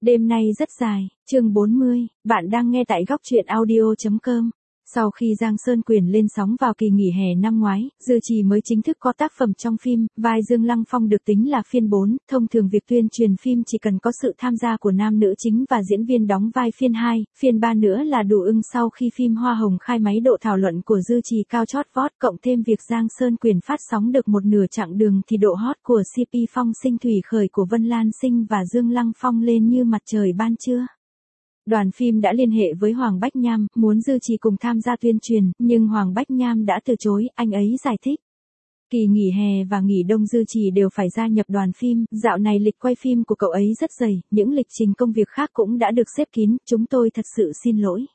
Đêm nay rất dài, chương 40, bạn đang nghe tại góc truyện audio.com. Sau khi Giang Sơn Quyền lên sóng vào kỳ nghỉ hè năm ngoái, Dư Trì mới chính thức có tác phẩm trong phim, vai Dương Lăng Phong được tính là phiên 4, thông thường việc tuyên truyền phim chỉ cần có sự tham gia của nam nữ chính và diễn viên đóng vai phiên 2, phiên 3 nữa là đủ ưng. Sau khi phim Hoa Hồng khai máy, độ thảo luận của Dư Trì cao chót vót, cộng thêm việc Giang Sơn Quyền phát sóng được một nửa chặng đường thì độ hot của CP Phong Sinh Thủy Khởi của Vân Lan Sinh và Dương Lăng Phong lên như mặt trời ban trưa. Đoàn phim đã liên hệ với Hoàng Bách Nham, muốn Dư Trì cùng tham gia tuyên truyền, nhưng Hoàng Bách Nham đã từ chối, anh ấy giải thích. Kỳ nghỉ hè và nghỉ đông Dư Trì đều phải gia nhập đoàn phim, dạo này lịch quay phim của cậu ấy rất dày, những lịch trình công việc khác cũng đã được xếp kín, chúng tôi thật sự xin lỗi.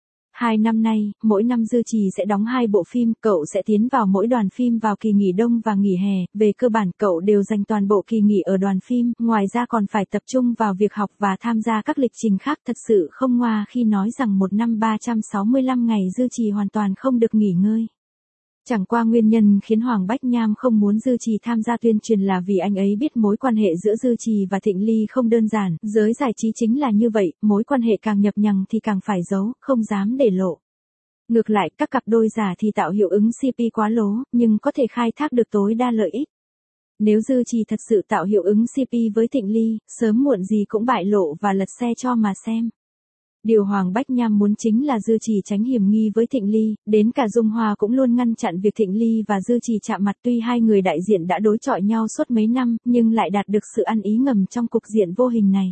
2 năm nay, mỗi năm Dư Trì sẽ đóng 2 bộ phim, cậu sẽ tiến vào mỗi đoàn phim vào kỳ nghỉ đông và nghỉ hè, về cơ bản cậu đều dành toàn bộ kỳ nghỉ ở đoàn phim, ngoài ra còn phải tập trung vào việc học và tham gia các lịch trình khác. Thật sự không ngoa khi nói rằng một năm 365 ngày Dư Trì hoàn toàn không được nghỉ ngơi. Chẳng qua nguyên nhân khiến Hoàng Bách Nham không muốn Dư Trì tham gia tuyên truyền là vì anh ấy biết mối quan hệ giữa Dư Trì và Thịnh Ly không đơn giản, giới giải trí chính là như vậy, mối quan hệ càng nhập nhằng thì càng phải giấu, không dám để lộ. Ngược lại, các cặp đôi giả thì tạo hiệu ứng CP quá lố, nhưng có thể khai thác được tối đa lợi ích. Nếu Dư Trì thật sự tạo hiệu ứng CP với Thịnh Ly, sớm muộn gì cũng bại lộ và lật xe cho mà xem. Điều Hoàng Bách Nham muốn chính là Dư Trì tránh hiểm nghi với Thịnh Ly, đến cả Dung Hoa cũng luôn ngăn chặn việc Thịnh Ly và Dư Trì chạm mặt. Tuy hai người đại diện đã đối chọi nhau suốt mấy năm, nhưng lại đạt được sự ăn ý ngầm trong cục diện vô hình này.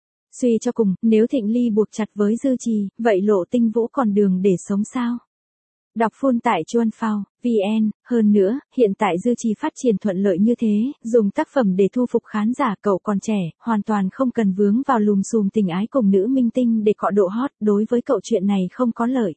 Suy cho cùng, nếu Thịnh Ly buộc chặt với Dư Trì, vậy Lộ Tinh Vũ còn đường để sống sao? Đọc full tại Chuan Phao, VN, hơn nữa, hiện tại Dư Trì phát triển thuận lợi như thế, dùng tác phẩm để thu phục khán giả, cậu còn trẻ, hoàn toàn không cần vướng vào lùm xùm tình ái cùng nữ minh tinh để cọ độ hot, đối với cậu chuyện này không có lợi.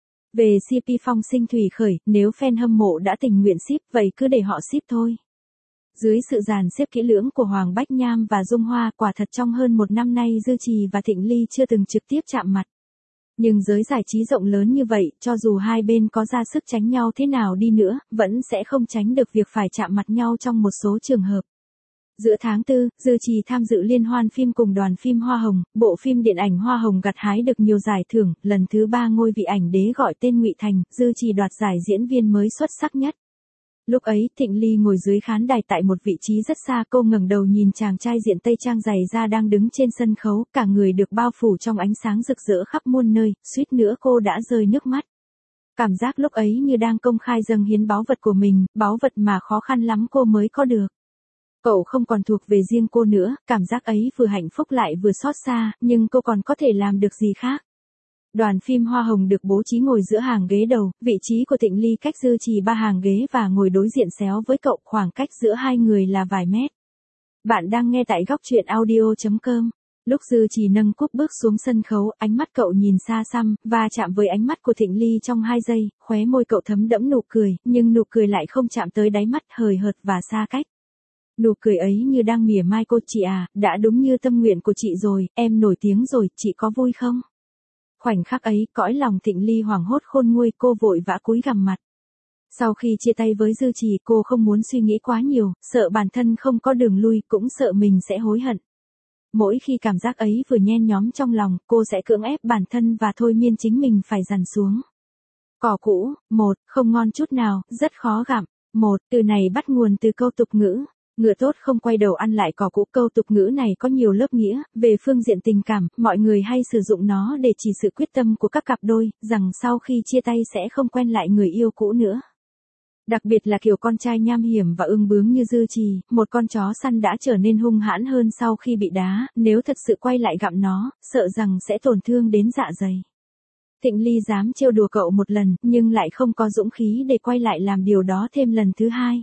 Về CP Phong Sinh Thủy Khởi, nếu fan hâm mộ đã tình nguyện ship, vậy cứ để họ ship thôi. Dưới sự dàn xếp kỹ lưỡng của Hoàng Bách Nham và Dung Hoa, quả thật trong hơn một năm nay Dư Trì và Thịnh Ly chưa từng trực tiếp chạm mặt. Nhưng giới giải trí rộng lớn như vậy, cho dù hai bên có ra sức tránh nhau thế nào đi nữa, vẫn sẽ không tránh được việc phải chạm mặt nhau trong một số trường hợp. Giữa tháng 4, Dư Trì tham dự liên hoan phim cùng đoàn phim Hoa Hồng, bộ phim điện ảnh Hoa Hồng gặt hái được nhiều giải thưởng, lần thứ 3 ngôi vị ảnh đế gọi tên Ngụy Thành, Dư Trì đoạt giải diễn viên mới xuất sắc nhất. Lúc ấy, Thịnh Ly ngồi dưới khán đài tại một vị trí rất xa, cô ngẩng đầu nhìn chàng trai diện tây trang dày da đang đứng trên sân khấu, cả người được bao phủ trong ánh sáng rực rỡ khắp muôn nơi, suýt nữa cô đã rơi nước mắt. Cảm giác lúc ấy như đang công khai dâng hiến báu vật của mình, báu vật mà khó khăn lắm cô mới có được. Cậu không còn thuộc về riêng cô nữa, cảm giác ấy vừa hạnh phúc lại vừa xót xa, nhưng cô còn có thể làm được gì khác? Đoàn phim Hoa Hồng được bố trí ngồi giữa hàng ghế đầu, vị trí của Thịnh Ly cách Dư Trì 3 hàng ghế và ngồi đối diện xéo với cậu, khoảng cách giữa hai người là vài mét. Bạn đang nghe tại góc truyện audio.com. Lúc Dư Trì nâng cúp bước xuống sân khấu, ánh mắt cậu nhìn xa xăm, và chạm với ánh mắt của Thịnh Ly trong 2 giây, khóe môi cậu thấm đẫm nụ cười, nhưng nụ cười lại không chạm tới đáy mắt, hời hợt và xa cách. Nụ cười ấy như đang mỉa mai cô, chị à, đã đúng như tâm nguyện của chị rồi, em nổi tiếng rồi, chị có vui không? Khoảnh khắc ấy, cõi lòng Thịnh Ly hoảng hốt khôn nguôi, cô vội vã cúi gằm mặt. Sau khi chia tay với Dư Trì, cô không muốn suy nghĩ quá nhiều, sợ bản thân không có đường lui, cũng sợ mình sẽ hối hận. Mỗi khi cảm giác ấy vừa nhen nhóm trong lòng, cô sẽ cưỡng ép bản thân và thôi miên chính mình phải dằn xuống. Cỏ cũ, không ngon chút nào, rất khó gặm. Từ này bắt nguồn từ câu tục ngữ. Ngựa tốt không quay đầu ăn lại cỏ cũ. Câu tục ngữ này có nhiều lớp nghĩa, về phương diện tình cảm, mọi người hay sử dụng nó để chỉ sự quyết tâm của các cặp đôi, rằng sau khi chia tay sẽ không quen lại người yêu cũ nữa. Đặc biệt là kiểu con trai nham hiểm và ương bướng như Dư Trì, một con chó săn đã trở nên hung hãn hơn sau khi bị đá, nếu thật sự quay lại gặm nó, sợ rằng sẽ tổn thương đến dạ dày. Thịnh Ly dám trêu đùa cậu một lần, nhưng lại không có dũng khí để quay lại làm điều đó thêm lần thứ 2.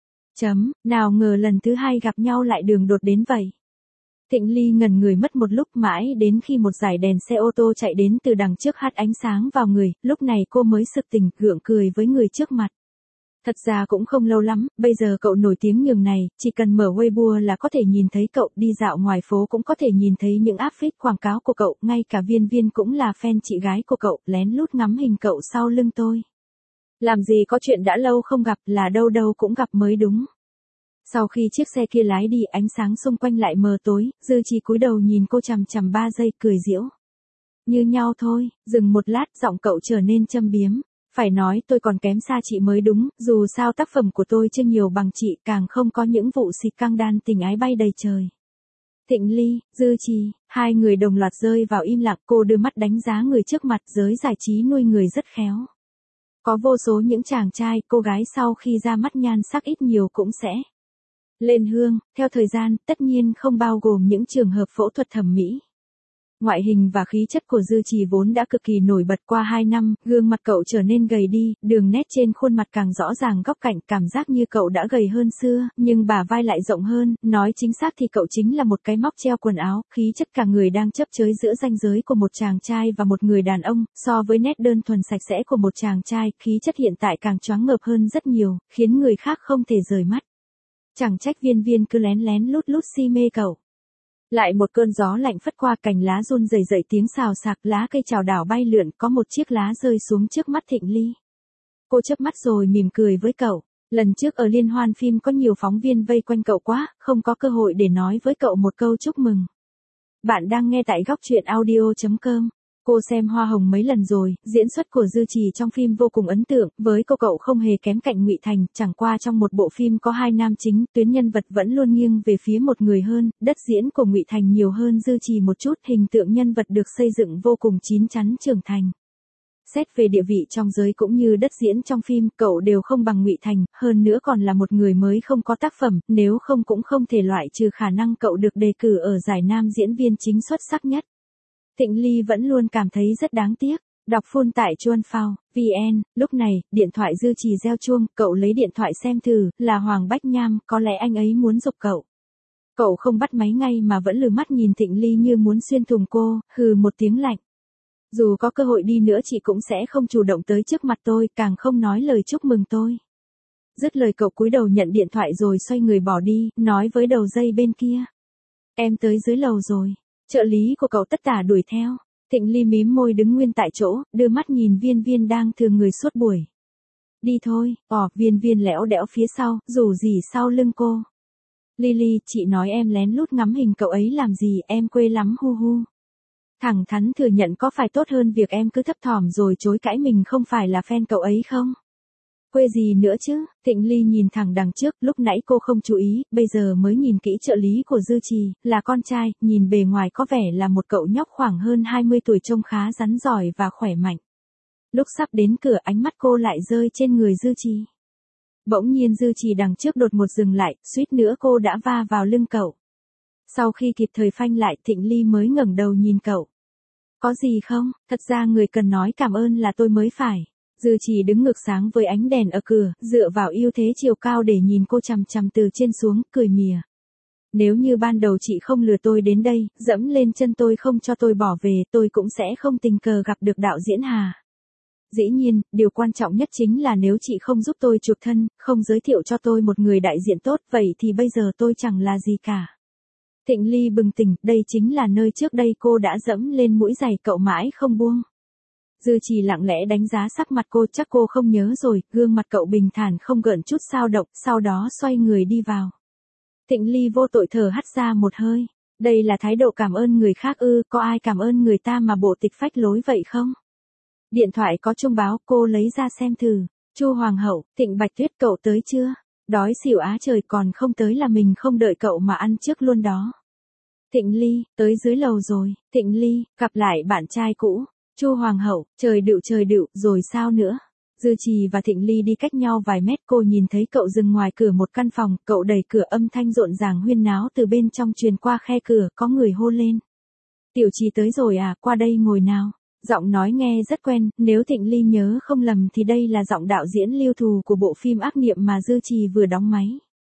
Nào ngờ lần thứ 2 gặp nhau lại đường đột đến vậy. Thịnh Ly ngẩn người mất một lúc, mãi đến khi một dải đèn xe ô tô chạy đến từ đằng trước hắt ánh sáng vào người, lúc này cô mới sực tỉnh, gượng cười với người trước mặt. Thật ra cũng không lâu lắm, bây giờ cậu nổi tiếng nhường này, chỉ cần mở Weibo là có thể nhìn thấy cậu, đi dạo ngoài phố cũng có thể nhìn thấy những áp phích quảng cáo của cậu, ngay cả Viên Viên cũng là fan chị gái của cậu, lén lút ngắm hình cậu sau lưng tôi. Làm gì có chuyện đã lâu không gặp, là đâu đâu cũng gặp mới đúng. Sau khi chiếc xe kia lái đi, ánh sáng xung quanh lại mờ tối, Dư Trì cúi đầu nhìn cô chằm chằm 3 giây, cười giễu. Như nhau thôi. Dừng một lát, giọng cậu trở nên châm biếm. Phải nói tôi còn kém xa chị mới đúng, dù sao tác phẩm của tôi chưa nhiều bằng chị, càng không có những vụ xịt căng đan tình ái bay đầy trời. Thịnh Ly, Dư Trì, hai người đồng loạt rơi vào im lặng. Cô đưa mắt đánh giá người trước mặt. Giới giải trí nuôi người rất khéo. Có vô số những chàng trai, cô gái sau khi ra mắt nhan sắc ít nhiều cũng sẽ lên hương, theo thời gian, tất nhiên không bao gồm những trường hợp phẫu thuật thẩm mỹ. Ngoại hình và khí chất của Dư Trì vốn đã cực kỳ nổi bật, qua 2 năm, gương mặt cậu trở nên gầy đi, đường nét trên khuôn mặt càng rõ ràng góc cạnh, cảm giác như cậu đã gầy hơn xưa, nhưng bả vai lại rộng hơn, nói chính xác thì cậu chính là một cái móc treo quần áo, khí chất cả người đang chấp chới giữa ranh giới của một chàng trai và một người đàn ông, so với nét đơn thuần sạch sẽ của một chàng trai, khí chất hiện tại càng choáng ngợp hơn rất nhiều, khiến người khác không thể rời mắt. Chẳng trách Viên Viên cứ lén lén lút lút si mê cậu. Lại một cơn gió lạnh phất qua, cành lá run rẩy rẩy, tiếng xào xạc, lá cây chào đảo bay lượn, có một chiếc lá rơi xuống trước mắt Thịnh Ly. Cô chớp mắt rồi mỉm cười với cậu. Lần trước ở liên hoan phim có nhiều phóng viên vây quanh cậu quá, không có cơ hội để nói với cậu một câu chúc mừng. Bạn đang nghe tại góc truyện audio.com. Cô xem Hoa Hồng mấy lần rồi, diễn xuất của Dư Trì trong phim vô cùng ấn tượng, với cậu không hề kém cạnh Ngụy Thành, chẳng qua trong một bộ phim có 2 nam chính, tuyến nhân vật vẫn luôn nghiêng về phía một người hơn, đất diễn của Ngụy Thành nhiều hơn Dư Trì một chút, hình tượng nhân vật được xây dựng vô cùng chín chắn trưởng thành. Xét về địa vị trong giới cũng như đất diễn trong phim, cậu đều không bằng Ngụy Thành, hơn nữa còn là một người mới không có tác phẩm, nếu không cũng không thể loại trừ khả năng cậu được đề cử ở giải nam diễn viên chính xuất sắc nhất. Thịnh Ly vẫn luôn cảm thấy rất đáng tiếc. Đọc full tại chuanphao.vn, lúc này, điện thoại Dư Trì reo chuông, cậu lấy điện thoại xem thử, là Hoàng Bách Nham, có lẽ anh ấy muốn giục cậu. Cậu không bắt máy ngay mà vẫn lừ mắt nhìn Thịnh Ly như muốn xuyên thủng cô, hừ một tiếng lạnh. Dù có cơ hội đi nữa chị cũng sẽ không chủ động tới trước mặt tôi, càng không nói lời chúc mừng tôi. Dứt lời cậu cúi đầu nhận điện thoại rồi xoay người bỏ đi, nói với đầu dây bên kia. Em tới dưới lầu rồi. Trợ lý của cậu tất tả đuổi theo. Thịnh Ly mím môi đứng nguyên tại chỗ, đưa mắt nhìn Viên Viên đang thừa người suốt buổi. Đi thôi. Viên Viên lẽo đẽo phía sau, rủ rỉ sau lưng cô. Lily, chị nói em lén lút ngắm hình cậu ấy làm gì, em quê lắm hu hu. Thẳng thắn thừa nhận có phải tốt hơn việc em cứ thấp thỏm rồi chối cãi mình không phải là fan cậu ấy không? Quê gì nữa chứ? Thịnh Ly nhìn thẳng đằng trước, lúc nãy cô không chú ý, bây giờ mới nhìn kỹ trợ lý của Dư Trì, là con trai, nhìn bề ngoài có vẻ là một cậu nhóc khoảng hơn 20 tuổi trông khá rắn giỏi và khỏe mạnh. Lúc sắp đến cửa, ánh mắt cô lại rơi trên người Dư Trì. Bỗng nhiên Dư Trì đằng trước đột một dừng lại, suýt nữa cô đã va vào lưng cậu. Sau khi kịp thời phanh lại, Thịnh Ly mới ngẩng đầu nhìn cậu. Có gì không? Thật ra người cần nói cảm ơn là tôi mới phải. Dư Trì đứng ngược sáng với ánh đèn ở cửa, dựa vào ưu thế chiều cao để nhìn cô chằm chằm từ trên xuống, cười mỉa. Nếu như ban đầu chị không lừa tôi đến đây, dẫm lên chân tôi không cho tôi bỏ về, tôi cũng sẽ không tình cờ gặp được đạo diễn Hà. Dĩ nhiên, điều quan trọng nhất chính là nếu chị không giúp tôi chuộc thân, không giới thiệu cho tôi một người đại diện tốt, vậy thì bây giờ tôi chẳng là gì cả. Thịnh Ly bừng tỉnh, đây chính là nơi trước đây cô đã dẫm lên mũi giày cậu mãi không buông. Dư Trì lặng lẽ đánh giá sắc mặt cô, chắc cô không nhớ rồi, gương mặt cậu bình thản không gợn chút xao động, sau đó xoay người đi vào. Thịnh Ly vô tội thở hắt ra một hơi. Đây là thái độ cảm ơn người khác ư, có ai cảm ơn người ta mà bộ tịch phách lối vậy không? Điện thoại có chuông báo, cô lấy ra xem thử. Chu Hoàng hậu, Thịnh Bạch Tuyết, cậu tới chưa? Đói xỉu á trời, còn không tới là mình không đợi cậu mà ăn trước luôn đó. Thịnh Ly, tới dưới lầu rồi. Thịnh Ly, gặp lại bạn trai cũ. Chu Hoàng hậu, trời đựu, rồi sao nữa? Dư Trì và Thịnh Ly đi cách nhau vài mét, cô nhìn thấy cậu dừng ngoài cửa một căn phòng, cậu đẩy cửa, âm thanh rộn ràng huyên náo từ bên trong truyền qua khe cửa, có người hô lên. Tiểu Trì tới rồi à, qua đây ngồi nào. Giọng nói nghe rất quen, nếu Thịnh Ly nhớ không lầm thì đây là giọng đạo diễn Lưu Thù của bộ phim Ác Niệm mà Dư Trì vừa đóng máy.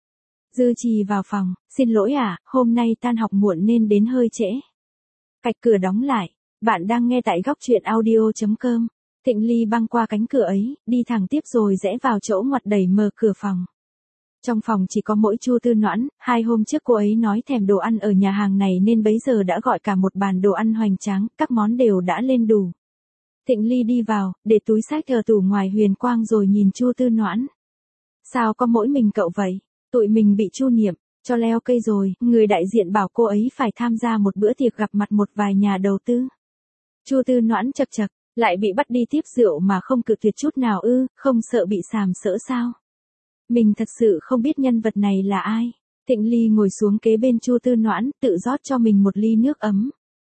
Dư Trì vào phòng, xin lỗi ạ, hôm nay tan học muộn nên đến hơi trễ. Cạch cửa đóng lại, bạn đang nghe tại góc truyện audio.com. Thịnh Ly băng qua cánh cửa ấy, đi thẳng tiếp rồi rẽ vào chỗ ngoặt đẩy mở cửa phòng. Trong phòng chỉ có mỗi Chu Tư Noãn, 2 hôm trước cô ấy nói thèm đồ ăn ở nhà hàng này nên bấy giờ đã gọi cả một bàn đồ ăn hoành tráng, các món đều đã lên đủ. Thịnh Ly đi vào, để túi xách ở tủ ngoài huyền quang rồi nhìn Chu Tư Noãn. Sao có mỗi mình cậu vậy? Tụi mình bị Chu Niệm cho leo cây rồi, người đại diện bảo cô ấy phải tham gia một bữa tiệc gặp mặt một vài nhà đầu tư. Chu Tư Noãn chật chật, lại bị bắt đi tiếp rượu mà không cự tuyệt chút nào ư, không sợ bị sàm sỡ sao? Mình thật sự không biết nhân vật này là ai. Thịnh Ly ngồi xuống kế bên Chu Tư Noãn, tự rót cho mình một ly nước ấm.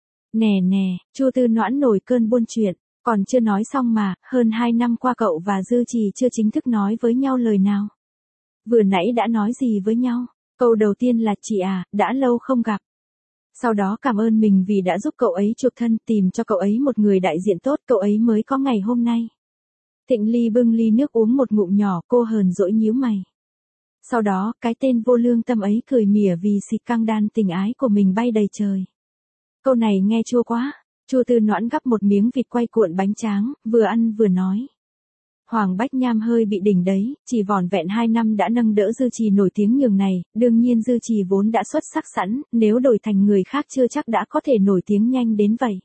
Nè nè, Chu Tư Noãn nổi cơn buôn chuyện, còn chưa nói xong mà, hơn 2 năm qua cậu và Dư Trì chưa chính thức nói với nhau lời nào. Vừa nãy đã nói gì với nhau? Câu đầu tiên là chị à, đã lâu không gặp. Sau đó cảm ơn mình vì đã giúp cậu ấy chuộc thân, tìm cho cậu ấy một người đại diện tốt, cậu ấy mới có ngày hôm nay. Thịnh Ly bưng ly nước uống một ngụm nhỏ, cô hờn dỗi nhíu mày. Sau đó, cái tên vô lương tâm ấy cười mỉa vì xịt căng đan tình ái của mình bay đầy trời. Câu này nghe chua quá. Chu Tư Noãn gắp một miếng vịt quay cuộn bánh tráng, vừa ăn vừa nói. Hoàng Bách Nham hơi bị đỉnh đấy, chỉ vỏn vẹn 2 năm đã nâng đỡ Dư Trì nổi tiếng nhường này, đương nhiên Dư Trì vốn đã xuất sắc sẵn, nếu đổi thành người khác chưa chắc đã có thể nổi tiếng nhanh đến vậy.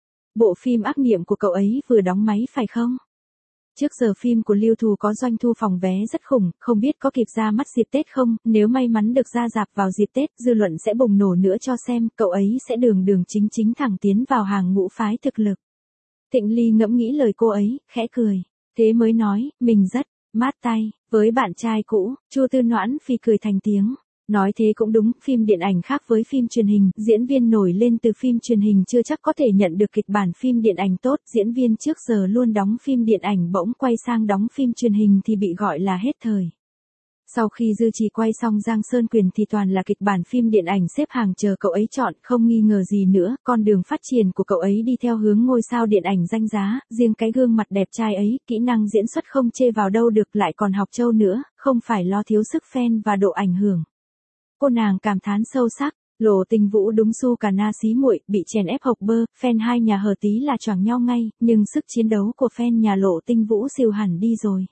Bộ phim ác niệm của cậu ấy vừa đóng máy phải không? Trước giờ phim của Lưu Thù có doanh thu phòng vé rất khủng, không biết có kịp ra mắt dịp Tết không, nếu may mắn được ra rạp vào dịp Tết, dư luận sẽ bùng nổ nữa cho xem, cậu ấy sẽ đường đường chính chính thẳng tiến vào hàng ngũ phái thực lực. Thịnh Ly ngẫm nghĩ lời cô ấy, khẽ cười. Thế mới nói, mình rất mát tay, với bạn trai cũ. Chu Tư Noãn phi cười thành tiếng. Nói thế cũng đúng, phim điện ảnh khác với phim truyền hình, diễn viên nổi lên từ phim truyền hình chưa chắc có thể nhận được kịch bản phim điện ảnh tốt, diễn viên trước giờ luôn đóng phim điện ảnh bỗng quay sang đóng phim truyền hình thì bị gọi là hết thời. Sau khi Dư Trì quay xong Giang Sơn Quyền thì toàn là kịch bản phim điện ảnh xếp hàng chờ cậu ấy chọn, không nghi ngờ gì nữa, con đường phát triển của cậu ấy đi theo hướng ngôi sao điện ảnh danh giá, riêng cái gương mặt đẹp trai ấy, kỹ năng diễn xuất không chê vào đâu được, lại còn học châu nữa, không phải lo thiếu sức fan và độ ảnh hưởng. Cô nàng cảm thán sâu sắc, Lộ Tinh Vũ đúng su cả na xí muội, bị chèn ép hộc bơ, fan hai nhà hờ tí là choảng nhau ngay, nhưng sức chiến đấu của fan nhà Lộ Tinh Vũ siêu hẳn đi rồi.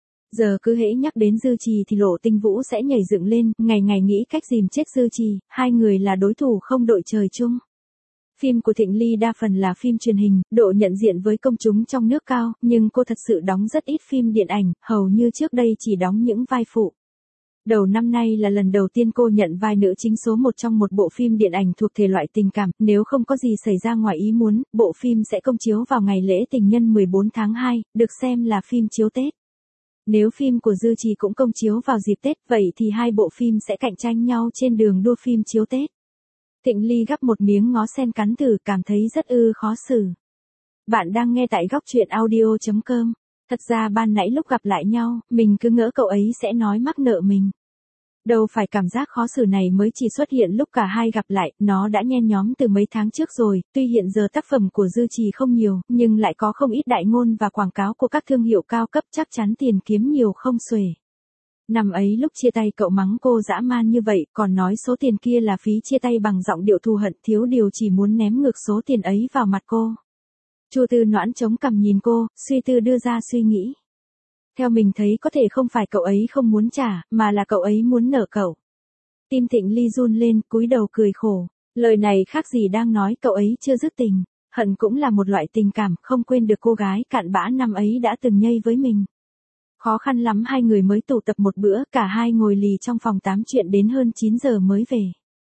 Giờ cứ hễ nhắc đến Dư Trì thì Lộ Tinh Vũ sẽ nhảy dựng lên, ngày ngày nghĩ cách dìm chết Dư Trì, hai người là đối thủ không đội trời chung. Phim của Thịnh Ly đa phần là phim truyền hình, độ nhận diện với công chúng trong nước cao, nhưng cô thật sự đóng rất ít phim điện ảnh, hầu như trước đây chỉ đóng những vai phụ. Đầu năm nay là lần đầu tiên cô nhận vai nữ chính số 1 trong một bộ phim điện ảnh thuộc thể loại tình cảm, nếu không có gì xảy ra ngoài ý muốn, bộ phim sẽ công chiếu vào ngày lễ tình nhân 14 tháng 2, được xem là phim chiếu Tết. Nếu phim của Dư Trì cũng công chiếu vào dịp Tết, vậy thì hai bộ phim sẽ cạnh tranh nhau trên đường đua phim chiếu Tết. Thịnh Ly gắp một miếng ngó sen cắn thử, cảm thấy rất khó xử. Bạn đang nghe tại góc truyện audio.com. Thật ra ban nãy lúc gặp lại nhau, mình cứ ngỡ cậu ấy sẽ nói mắc nợ mình. Đâu phải cảm giác khó xử này mới chỉ xuất hiện lúc cả hai gặp lại, nó đã nhen nhóm từ mấy tháng trước rồi, tuy hiện giờ tác phẩm của Dư Trì không nhiều, nhưng lại có không ít đại ngôn và quảng cáo của các thương hiệu cao cấp, chắc chắn tiền kiếm nhiều không xuể. Năm ấy lúc chia tay cậu mắng cô dã man như vậy, còn nói số tiền kia là phí chia tay bằng giọng điệu thù hận, thiếu điều chỉ muốn ném ngược số tiền ấy vào mặt cô. Chu Tư Noãn chống cằm nhìn cô, suy tư đưa ra suy nghĩ. Theo mình thấy có thể không phải cậu ấy không muốn trả, mà là cậu ấy muốn nợ cậu. Tim Thịnh Ly run lên, cúi đầu cười khổ. Lời này khác gì đang nói cậu ấy chưa dứt tình. Hận cũng là một loại tình cảm, không quên được cô gái cặn bã năm ấy đã từng nhây với mình. Khó khăn lắm hai người mới tụ tập một bữa, cả hai ngồi lì trong phòng tám chuyện đến hơn 9 giờ mới về.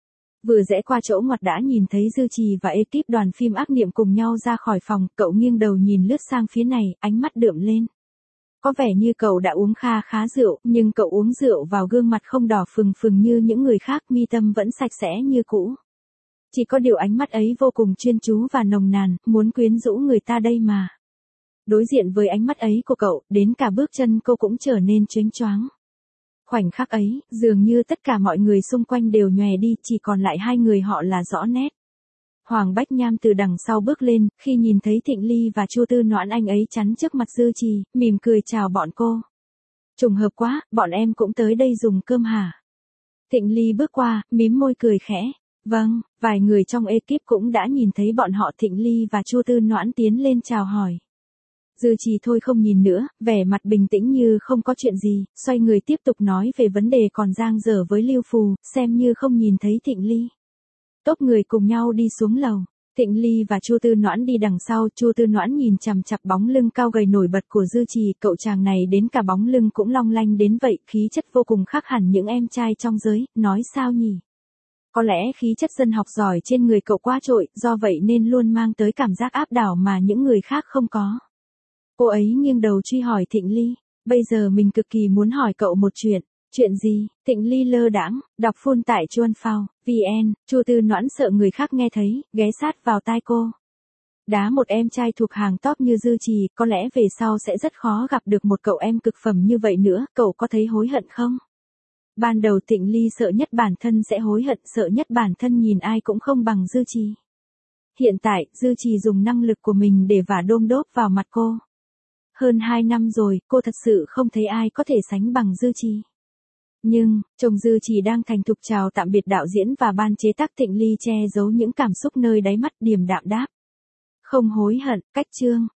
Vừa rẽ qua chỗ ngoặt đã nhìn thấy Dư Trì và ekip đoàn phim ác niệm cùng nhau ra khỏi phòng, cậu nghiêng đầu nhìn lướt sang phía này, ánh mắt đượm lên. Có vẻ như cậu đã uống khá rượu, nhưng cậu uống rượu vào gương mặt không đỏ phừng phừng như những người khác, mi tâm vẫn sạch sẽ như cũ. Chỉ có điều ánh mắt ấy vô cùng chuyên chú và nồng nàn, muốn quyến rũ người ta đây mà. Đối diện với ánh mắt ấy của cậu, đến cả bước chân cô cũng trở nên chớnh choáng. Khoảnh khắc ấy, dường như tất cả mọi người xung quanh đều nhòe đi, chỉ còn lại hai người họ là rõ nét. Hoàng Bách Nham từ đằng sau bước lên, khi nhìn thấy Thịnh Ly và Chu Tư Noãn anh ấy chắn trước mặt Dư Trì, mỉm cười chào bọn cô. Trùng hợp quá, bọn em cũng tới đây dùng cơm hả? Thịnh Ly bước qua, mím môi cười khẽ. Vâng, vài người trong ekip cũng đã nhìn thấy bọn họ. Thịnh Ly và Chu Tư Noãn tiến lên chào hỏi. Dư Trì thôi không nhìn nữa, vẻ mặt bình tĩnh như không có chuyện gì, xoay người tiếp tục nói về vấn đề còn dang dở với Lưu Phù, xem như không nhìn thấy Thịnh Ly. Tốp người cùng nhau đi xuống lầu. Thịnh Ly và Chu Tư Noãn đi đằng sau, Chu Tư Noãn nhìn chằm chằm bóng lưng cao gầy nổi bật của Dư Trì, cậu chàng này đến cả bóng lưng cũng long lanh đến vậy, khí chất vô cùng khác hẳn những em trai trong giới, nói sao nhỉ? Có lẽ khí chất dân học giỏi trên người cậu quá trội, do vậy nên luôn mang tới cảm giác áp đảo mà những người khác không có. Cô ấy nghiêng đầu truy hỏi Thịnh Ly, bây giờ mình cực kỳ muốn hỏi cậu một chuyện. Chuyện gì? Thịnh Ly lơ đãng, đọc phun tại chuanphao.vn, Chu Tư Noãn sợ người khác nghe thấy, ghé sát vào tai cô. Đá một em trai thuộc hàng top như Dư Trì, có lẽ về sau sẽ rất khó gặp được một cậu em cực phẩm như vậy nữa, cậu có thấy hối hận không? Ban đầu Thịnh Ly sợ nhất bản thân sẽ hối hận, sợ nhất bản thân nhìn ai cũng không bằng Dư Trì. Hiện tại, Dư Trì dùng năng lực của mình để vả đôm đốp vào mặt cô. Hơn 2 năm rồi, cô thật sự không thấy ai có thể sánh bằng Dư Trì. Nhưng, chồng Dư Trì đang thành thục chào tạm biệt đạo diễn và ban chế tác. Thịnh Ly che giấu những cảm xúc nơi đáy mắt, điềm đạm đáp. Không hối hận, cách chương.